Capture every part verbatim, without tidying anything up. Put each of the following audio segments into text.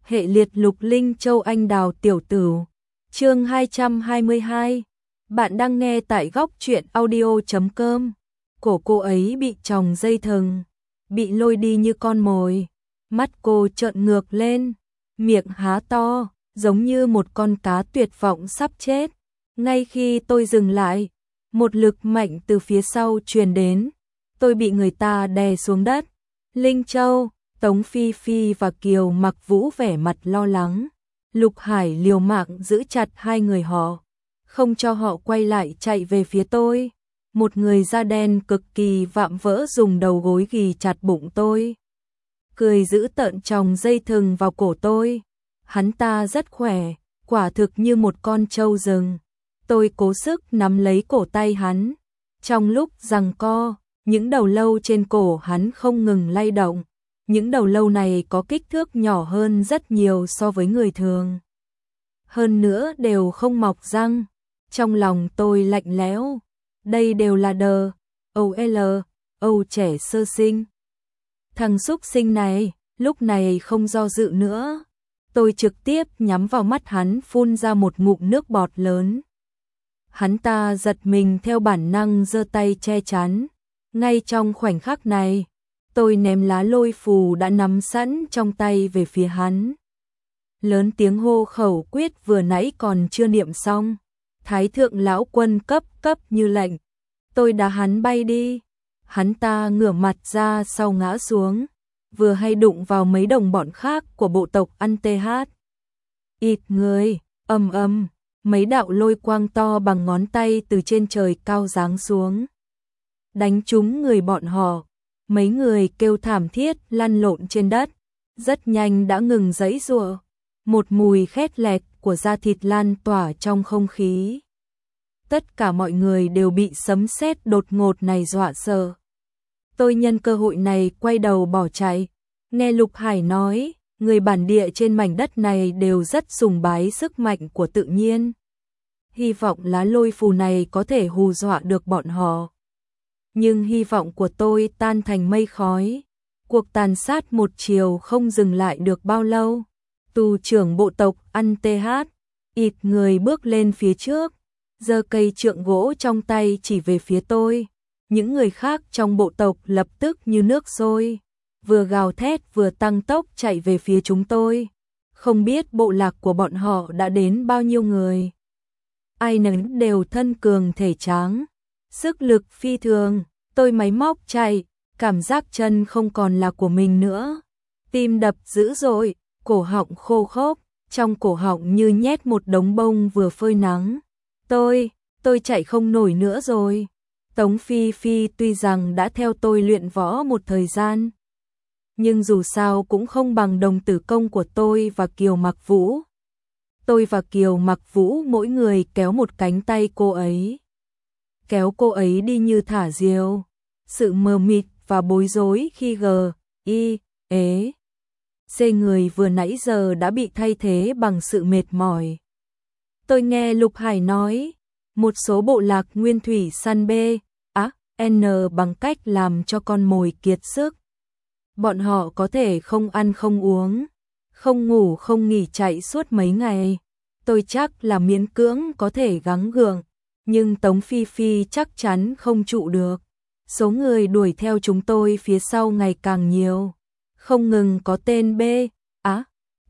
Hệ liệt lục linh châu anh đào tiểu tử. Chương hai trăm hai mươi hai. Bạn đang nghe tại góc truyện audio chấm com. Cổ cô ấy bị tròng dây thừng, bị lôi đi như con mồi. Mắt cô trợn ngược lên, miệng há to, giống như một con cá tuyệt vọng sắp chết. Ngay khi tôi dừng lại, một lực mạnh từ phía sau truyền đến. Tôi bị người ta đè xuống đất. Linh Châu, Tống Phi Phi và Kiều Mặc Vũ vẻ mặt lo lắng. Lục Hải liều mạng giữ chặt hai người họ, không cho họ quay lại chạy về phía tôi. Một người da đen cực kỳ vạm vỡ dùng đầu gối ghì chặt bụng tôi, cười giữ tợn tròng dây thừng vào cổ tôi. Hắn ta rất khỏe, quả thực như một con trâu rừng. Tôi cố sức nắm lấy cổ tay hắn. Trong lúc giằng co, những đầu lâu trên cổ hắn không ngừng lay động. Những đầu lâu này có kích thước nhỏ hơn rất nhiều so với người thường. Hơn nữa đều không mọc răng. Trong lòng tôi lạnh lẽo. Đây đều là đờ, âu eo, âu trẻ sơ sinh. Thằng súc sinh này, lúc này không do dự nữa. Tôi trực tiếp nhắm vào mắt hắn phun ra một ngụm nước bọt lớn. Hắn ta giật mình theo bản năng giơ tay che chắn. Ngay trong khoảnh khắc này, tôi ném lá lôi phù đã nắm sẵn trong tay về phía hắn. Lớn tiếng hô khẩu quyết vừa nãy còn chưa niệm xong. Thái thượng lão quân cấp cấp như lệnh. Tôi đá hắn bay đi. Hắn ta ngửa mặt ra sau ngã xuống, vừa hay đụng vào mấy đồng bọn khác của bộ tộc ăn tê hát. Ít người, ầm ầm, mấy đạo lôi quang to bằng ngón tay từ trên trời cao giáng xuống, đánh trúng người bọn họ. Mấy người kêu thảm thiết lăn lộn trên đất, rất nhanh đã ngừng giãy giụa. Một mùi khét lẹt của da thịt lan tỏa trong không khí. Tất cả mọi người đều bị sấm sét đột ngột này dọa sợ. Tôi nhân cơ hội này quay đầu bỏ chạy. Nghe Lục Hải nói, người bản địa trên mảnh đất này đều rất sùng bái sức mạnh của tự nhiên. Hy vọng lá lôi phù này có thể hù dọa được bọn họ. Nhưng hy vọng của tôi tan thành mây khói. Cuộc tàn sát một chiều không dừng lại được bao lâu. Tù trưởng bộ tộc ăn tê hát, ít người bước lên phía trước, giơ cây trượng gỗ trong tay chỉ về phía tôi. Những người khác trong bộ tộc lập tức như nước sôi, vừa gào thét vừa tăng tốc chạy về phía chúng tôi. Không biết bộ lạc của bọn họ đã đến bao nhiêu người. Ai nấy đều thân cường thể tráng, sức lực phi thường. Tôi máy móc chạy, cảm giác chân không còn là của mình nữa. Tim đập dữ dội, cổ họng khô khốc, trong cổ họng như nhét một đống bông vừa phơi nắng. Tôi, tôi chạy không nổi nữa rồi. Tống Phi Phi tuy rằng đã theo tôi luyện võ một thời gian, nhưng dù sao cũng không bằng đồng tử công của tôi và Kiều Mặc Vũ. Tôi và Kiều Mặc Vũ mỗi người kéo một cánh tay cô ấy. Kéo cô ấy đi như thả diều. Sự mờ mịt và bối rối khi g, i, ế, c người vừa nãy giờ đã bị thay thế bằng sự mệt mỏi. Tôi nghe Lục Hải nói, một số bộ lạc nguyên thủy săn B, á, N bằng cách làm cho con mồi kiệt sức. Bọn họ có thể không ăn không uống, không ngủ không nghỉ chạy suốt mấy ngày. Tôi chắc là miễn cưỡng có thể gắng gượng, nhưng Tống Phi Phi chắc chắn không trụ được. Số người đuổi theo chúng tôi phía sau ngày càng nhiều. Không ngừng có tên B, á,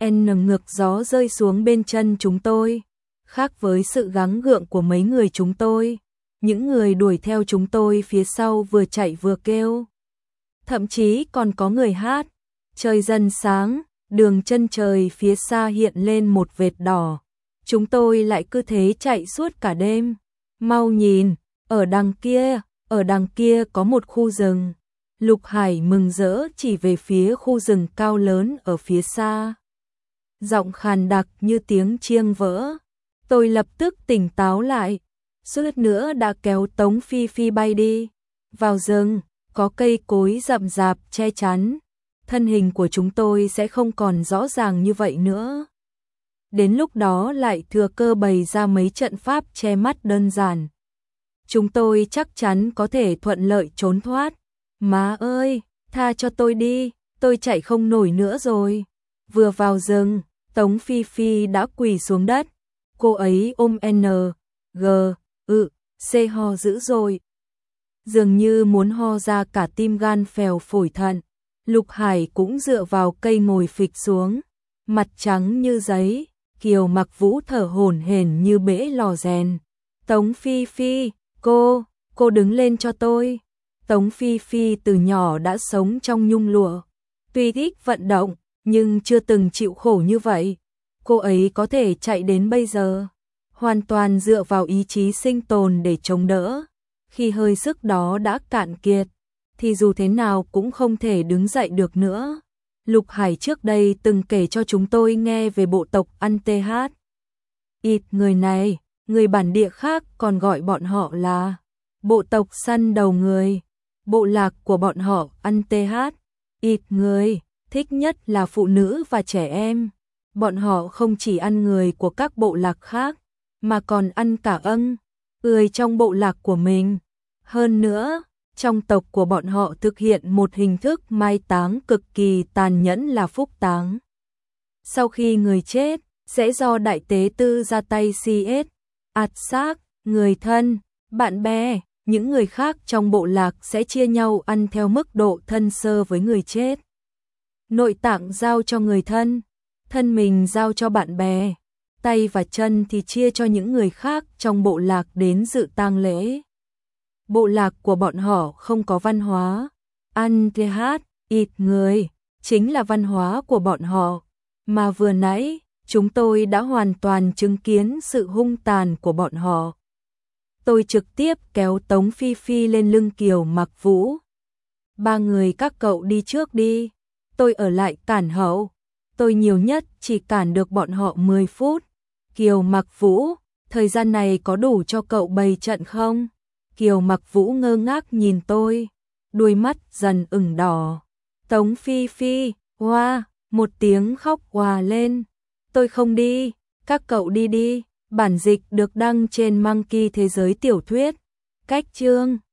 N ngược gió rơi xuống bên chân chúng tôi. Khác với sự gắng gượng của mấy người chúng tôi, những người đuổi theo chúng tôi phía sau vừa chạy vừa kêu. Thậm chí còn có người hát. Trời dần sáng, đường chân trời phía xa hiện lên một vệt đỏ. Chúng tôi lại cứ thế chạy suốt cả đêm. Mau nhìn, ở đằng kia, ở đằng kia có một khu rừng. Lục Hải mừng rỡ chỉ về phía khu rừng cao lớn ở phía xa. Giọng khàn đặc như tiếng chiêng vỡ. Tôi lập tức tỉnh táo lại, suýt nữa đã kéo Tống Phi Phi bay đi. Vào rừng, có cây cối rậm rạp che chắn. Thân hình của chúng tôi sẽ không còn rõ ràng như vậy nữa. Đến lúc đó lại thừa cơ bày ra mấy trận pháp che mắt đơn giản. Chúng tôi chắc chắn có thể thuận lợi trốn thoát. Má ơi, tha cho tôi đi, tôi chạy không nổi nữa rồi. Vừa vào rừng, Tống Phi Phi đã quỳ xuống đất. Cô ấy ôm N, G, ự, C ho dữ dội. Dường như muốn ho ra cả tim gan phèo phổi thận. Lục Hải cũng dựa vào cây ngồi phịch xuống. Mặt trắng như giấy, Kiều Mặc Vũ thở hổn hển như bể lò rèn. Tống Phi Phi, cô, cô đứng lên cho tôi. Tống Phi Phi từ nhỏ đã sống trong nhung lụa. Tuy thích vận động, nhưng chưa từng chịu khổ như vậy. Cô ấy có thể chạy đến bây giờ, hoàn toàn dựa vào ý chí sinh tồn để chống đỡ. Khi hơi sức đó đã cạn kiệt, thì dù thế nào cũng không thể đứng dậy được nữa. Lục Hải trước đây từng kể cho chúng tôi nghe về bộ tộc ăn tê hát. Ít người này, người bản địa khác còn gọi bọn họ là bộ tộc săn đầu người. Bộ lạc của bọn họ ăn tê hát. Ít người, thích nhất là phụ nữ và trẻ em. Bọn họ không chỉ ăn người của các bộ lạc khác, mà còn ăn cả âng, ươi trong bộ lạc của mình. Hơn nữa, trong tộc của bọn họ thực hiện một hình thức mai táng cực kỳ tàn nhẫn là phúc táng. Sau khi người chết, sẽ do đại tế tư ra tay giết, ạt xác, người thân, bạn bè, những người khác trong bộ lạc sẽ chia nhau ăn theo mức độ thân sơ với người chết. Nội tạng giao cho người thân, thân mình giao cho bạn bè, tay và chân thì chia cho những người khác trong bộ lạc đến dự tang lễ. Bộ lạc của bọn họ không có văn hóa, ăn tê hát, ít người, chính là văn hóa của bọn họ, mà vừa nãy, chúng tôi đã hoàn toàn chứng kiến sự hung tàn của bọn họ. Tôi trực tiếp kéo Tống Phi Phi lên lưng Kiều Mặc Vũ. Ba người các cậu đi trước đi, tôi ở lại cản hậu. Tôi nhiều nhất chỉ cản được bọn họ mười phút. Kiều Mặc Vũ, thời gian này có đủ cho cậu bày trận không? Kiều Mặc Vũ ngơ ngác nhìn tôi, đuôi mắt dần ửng đỏ. Tống Phi Phi, oa, một tiếng khóc òa lên. Tôi không đi, các cậu đi đi. Bản dịch được đăng trên Monkey Thế giới tiểu thuyết. Cách chương